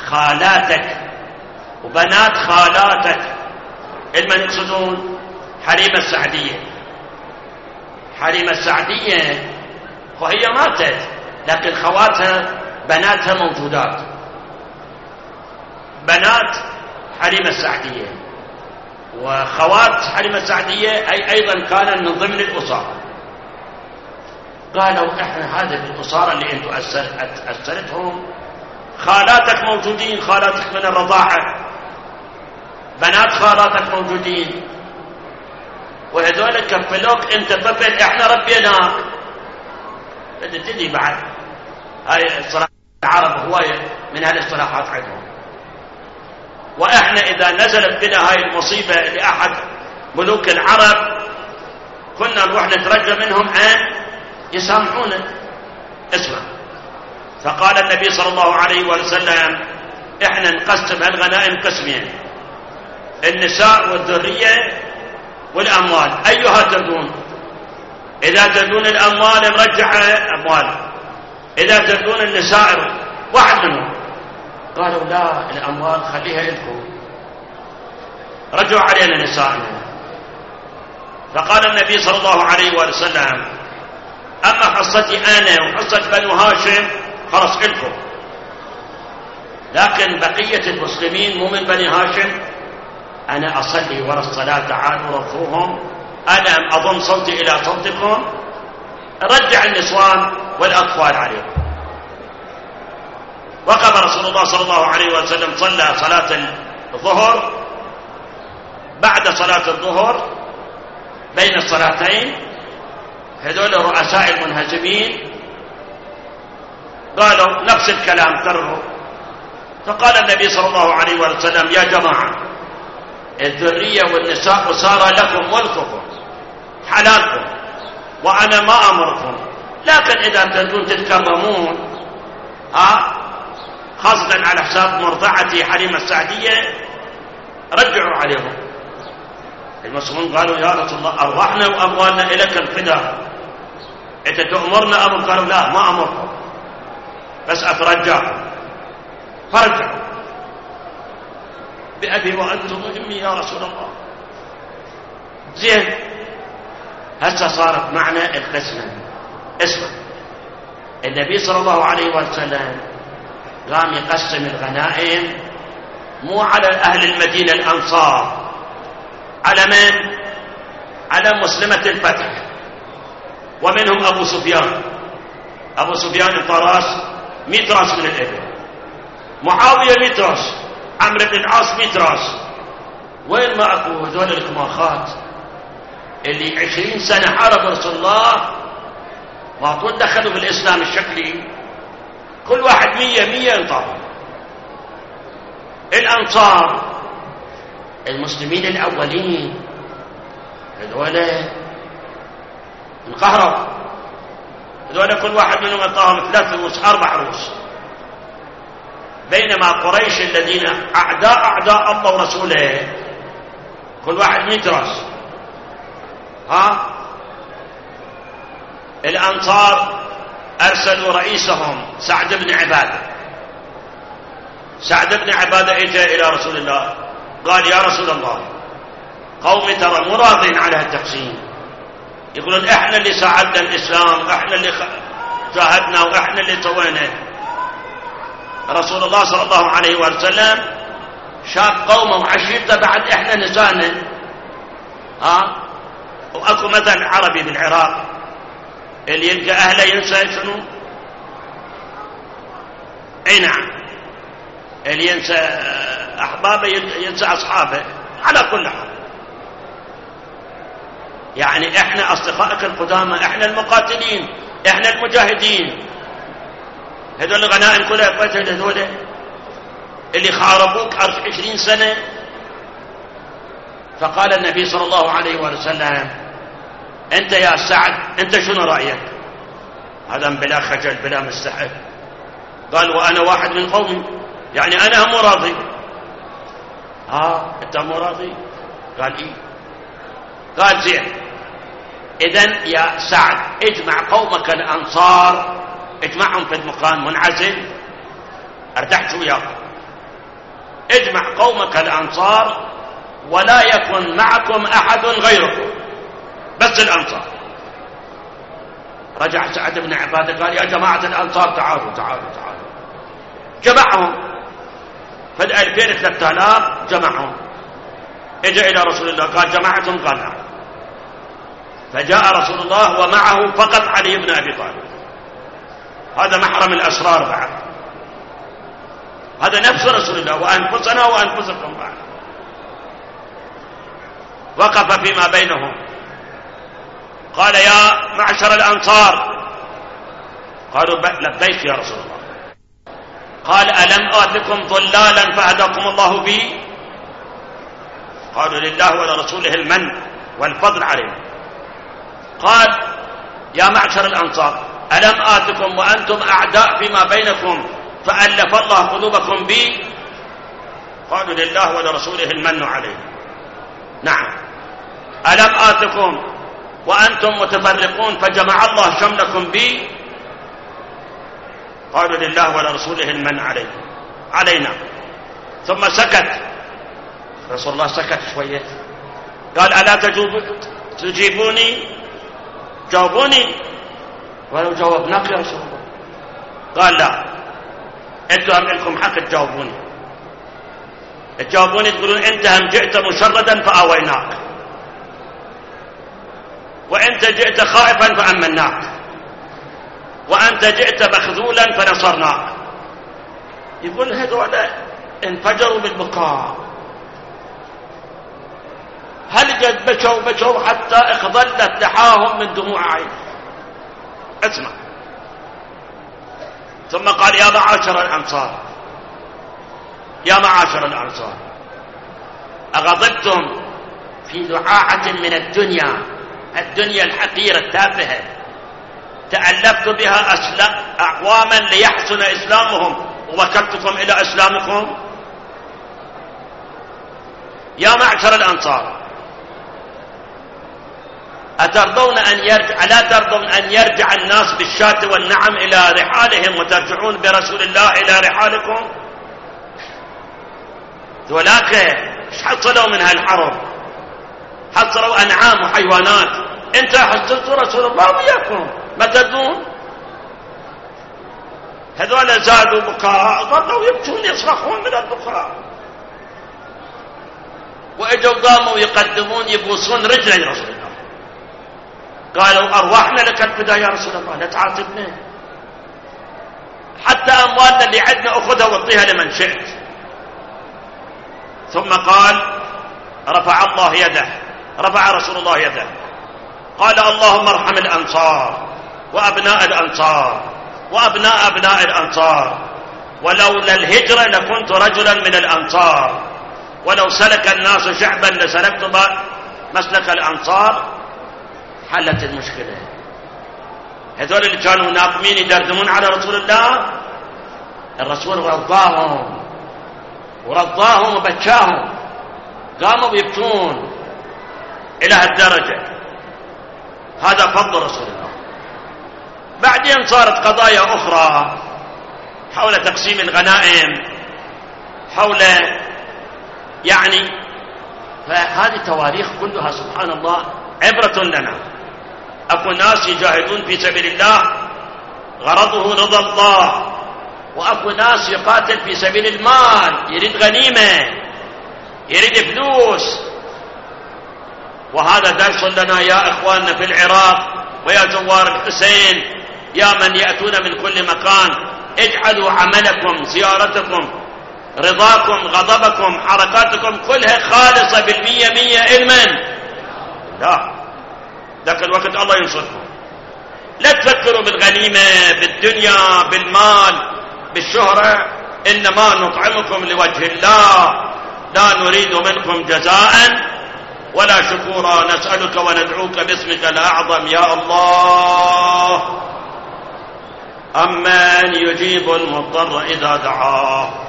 خالاتك وبنات خالاتك. من يقصدون؟ حليمة السعدية. حليمة السعدية وهي ماتت، لكن خواتها بناتها موجودات، بنات حليمة السعدية وخوات حليمة السعدية أي أيضا كان من ضمن الأسرة. قالوا إحنا هذه الأسرة اللي أنتم أسرتهم خالاتك موجودين، خالاتك من الرضاعة، بنات خالاتك موجودين، وهذول كفلوك أنت طفل إحنا ربيناك. تدري بعد هاي الصراحة العرب هواية من هالاصطلاحات عندهم. وإحنا إذا نزلت بنا هاي المصيبة لأحد ملوك العرب كنا نروح نترجى منهم أن يسامحونا. اسمع، فقال النبي صلى الله عليه وسلم إحنا نقسم الغنائم قسمين، النساء والذرية والأموال، أيها تردون؟ إذا تردون الأموال نرجع أموال، إذا تردون النساء واحد منهم. قالوا لا، الأموال خليها لكم. رجعوا علينا نسائنا. فقال النبي صلى الله عليه وسلم أما حصتي أنا وحصة بنو هاشم خلص لكم، لكن بقية المسلمين مو من بني هاشم أنا أصلي وراء الصلاة، تعالوا رفوهم، أنا أضم صوتي إلى صوتكم، رجع النسوان والأطفال عليكم. وقام رسول الله صلى الله عليه وسلم صلى صلاة الظهر. بعد صلاة الظهر بين الصلاتين هذول رؤساء المنهزمين قالوا نفس الكلام كرروا. فقال النبي صلى الله عليه وسلم يا جماعة، الذرية والنساء صار لكم ملككم حلالكم، وأنا ما أمركم، لكن إذا تريدون تتكرمون خاصة على حساب مرضعتي حليمة السعدية رجعوا عليهم. المسلمون قالوا يا رسول الله أرواحنا وأموالنا إليك الفداء، أنت تأمرنا أمر؟ قالوا لا ما أمركم، بس أترجاكم. فرجعوا بأبي وأنتم أمي يا رسول الله. زين، هسه صارت معنا القسمة. اسمع، النبي صلى الله عليه وسلم قام يقسم الغنائم مو على أهل المدينة الأنصار، على من؟ على مسلمة الفتح، ومنهم أبو سفيان. أبو سفيان الطراس 100 راس من الإبل، معاوية 100 راس، عمرو بن العاص 100 راس. وين ما أكو هذول الكماخات اللي 20 سنة حاربوا رسول الله ما طول دخلوا بالإسلام الشكلي، كل واحد 100 انطاهم. الأنصار المسلمين الأولين هذول انقهروا، هذول كل واحد منهم انطاهم 3 رؤوس 4 رؤوس، بينما قريش الذين أعداء الله ورسوله كل واحد 100 راس. الأنصار أرسلوا رئيسهم سعد بن عبادة. سعد بن عبادة إجا إلى رسول الله قال يا رسول الله قومي ترى مو راضين على التقسيم، يقولون إحنا اللي ساعدنا الإسلام، إحنا اللي جاهدنا، وإحنا اللي سوينا. رسول الله صلى الله عليه وسلم شاف قومه وعشيرته بعد إحنا نسانا. وأكو مثل عربي بالعراق اللي يلقى أهله ينسى شنو؟ أي نعم، اللي ينسى أحبابه ينسى أصحابه. على كل حال يعني إحنا أصدقائك القدامى، إحنا المقاتلين، إحنا المجاهدين. هذول الغنائم كلها قتل هذول اللي خاربوك 20 سنة. فقال النبي صلى الله عليه وسلم أنت يا سعد أنت شنو رأيك؟ هذا بلا خجل بلا مستحي. قال وأنا واحد من قومي، يعني أنا مو راضي. أنت مو راضي؟ قال إيه. قال زين، إذن يا سعد اجمع قومك الأنصار، اجمعهم في المكان منعزل، ارتحت وياك، اجمع قومك الأنصار ولا يكن معكم أحد غيركم، بس الأنصار. رجع سعد بن عبادة قال يا جماعة الأنصار تعالوا تعالوا تعالوا، جمعهم فدأ 2000-3000 جمعهم. اجى إلى رسول الله قال جماعتهم؟ قال نعم. فجاء رسول الله ومعه فقط علي بن أبي طالب، هذا محرم الأسرار بعد، هذا نفس رسول الله وأنفسنا وأنفسكم بعد. وقف فيما بينهم قال يا معشر الأنصار، قالوا لبيك يا رسول الله. قال ألم آتكم ضلالا فهداكم الله بي؟ قالوا لله ولرسوله المن والفضل علينا. قال يا معشر الأنصار ألم آتكم وأنتم أعداء فيما بينكم فألف الله قلوبكم بي؟ قالوا لله ولرسوله المن علينا. نعم. ألم آتكم وأنتم متفرقون فجمع الله شملكم بي؟ قالوا لله ولرسوله المن علينا. ثم سكت رسول الله، سكت شوية قال ألا تجيبوني؟ جاوبوني. ولو جاوبناك يا رسول الله. قال لا، انتم لكم حق تجاوبوني. تجاوبوني تقولون انت هم جئت مشردا فآويناك، وانت جئت خائفا فأمناك، وانت جئت مخذولا فنصرناك. يقول هذول انفجروا بالبكاء. هل قد بكوا حتى اخضلت لحاهم من دموع عين. اسمع. ثم قال يا معاشر الأنصار، يا معاشر الأنصار أغضبتم في ذعاعة من الدنيا الحقيرة التافهة تألفت بها أعواما ليحسن إسلامهم ووكلتكم إلى إسلامكم؟ يا معشر الأنصار ألا ترضون أن يرجع الناس بالشاة والنعم إلى رحالهم وترجعون برسول الله إلى رحالكم؟ ذولاك ايش حصلوا من هالحرب؟ حصلوا أنعام وحيوانات، انت حصلتوا رسول الله وياكم ما تدون. هذول زادوا بكاء، ظلوا يبكون يصرخون من البكاء، واجوا قاموا يقدمون يبوسون رجل رسول الله. قالوا أرواحنا لك الفداء يا رسول الله، لا تعاتبنا، حتى أموالنا اللي عندنا أخذها واعطيها لمن شئت. ثم قال رفع رسول الله يده قال اللهم ارحم الأنصار وأبناء الأنصار وأبناء أبناء الأنصار، ولولا الهجرة لكنت رجلا من الأنصار، ولو سلك الناس شعبا لسلكت مسلك الأنصار. حلت المشكلة. هذول اللي كانوا ناقمين يدردمون على رسول الله، الرسول ورضاهم وبكاهم، قاموا يبكون إلى هالدرجة. هذا فضل رسول الله. بعدين صارت قضايا أخرى حول تقسيم الغنائم، حول فهذه تواريخ كلها سبحان الله عبرة لنا. أكو ناس يجاهدون في سبيل الله غرضه رضا الله، وأكو ناس يقاتل في سبيل المال، يريد غنيمة، يريد فلوس. وهذا درس لنا يا إخواننا في العراق ويا زوار الحسين، يا من يأتون من كل مكان، اجعلوا عملكم، زيارتكم، رضاكم، غضبكم، حركاتكم كلها خالصة 100% لمن؟ لا، ذاك الوقت الله ينصركم. لا تفكروا بالغنيمة، بالدنيا، بالمال، بالشهرة. إنما نطعمكم لوجه الله لا نريد منكم جزاء ولا شكورا، نسألك وندعوك باسمك الأعظم يا الله. أمن يجيب المضطر إذا دعاه